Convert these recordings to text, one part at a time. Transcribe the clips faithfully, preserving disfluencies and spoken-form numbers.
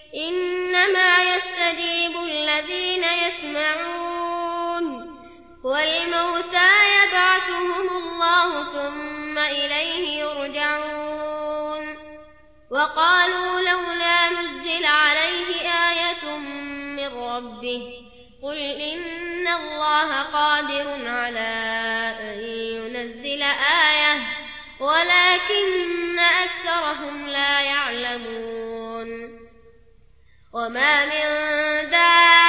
إنما يستجيب الذين يسمعون والموتى يبعثهم الله ثم إليه يرجعون وقالوا لولا نزل عليه آية من ربه قل إن الله قادر على أن ينزل آية ولكن أكثرهم لا يعلمون وما من دابة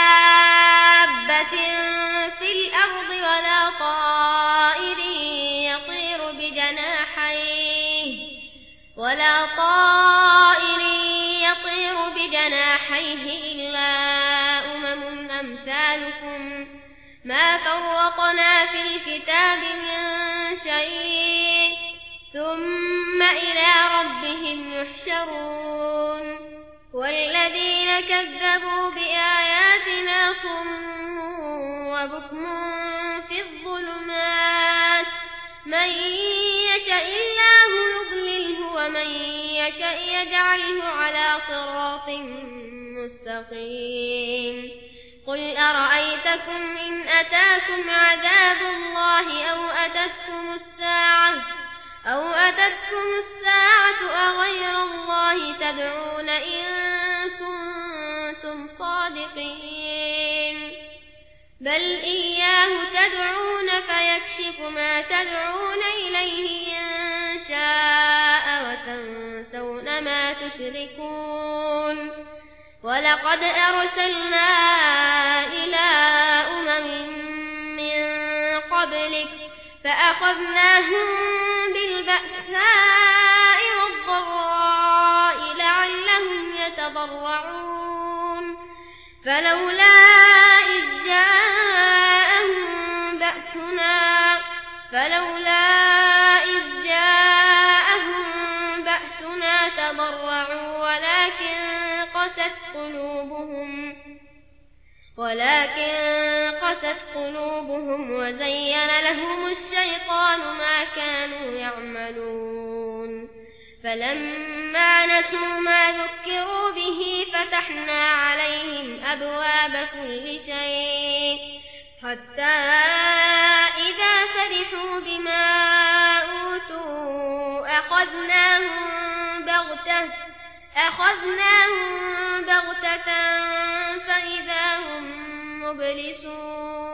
في الأرض ولا طائر يطير بجناحيه ولا طائر يطير بجناحيه إلا أمم أمثالكم ما فرطنا في الكتاب من شيء ثم إلى ربهم يحشرون والذين كذبوا بآياتنا صم وبكم في الظلمات من يشاء الله يضلله ومن يشاء يجعله على صراط مستقيم قل أرأيتكم إن أتاكم عذاب الله أو أتتكم الساعة أو أتتكم الساعة أغير الله تدعون إن كنتم صادقين بل إياه تدعون فيكشف ما تدعون إليه إن شاء وتنسون ما تشركون ولقد أرسلنا إلى أمم من قبلك فأخذناهم بالبأساء والضراء لعلهم يتضرعون فلولا إذ جاءهم بأسنا فلولا إذ جاءهم بأسنا تضرعوا ولكن قست قلوبهم ولكن قست قلوبهم وزين لهم الشيطان ما كانوا يعملون فلما نسوا ما ذكروا به فتحنا عليهم أبواب كل شيء حتى إذا فرحوا بما أوتوا أخذناهم بغتة أخذناهم بغتة فإذا هم مبلسون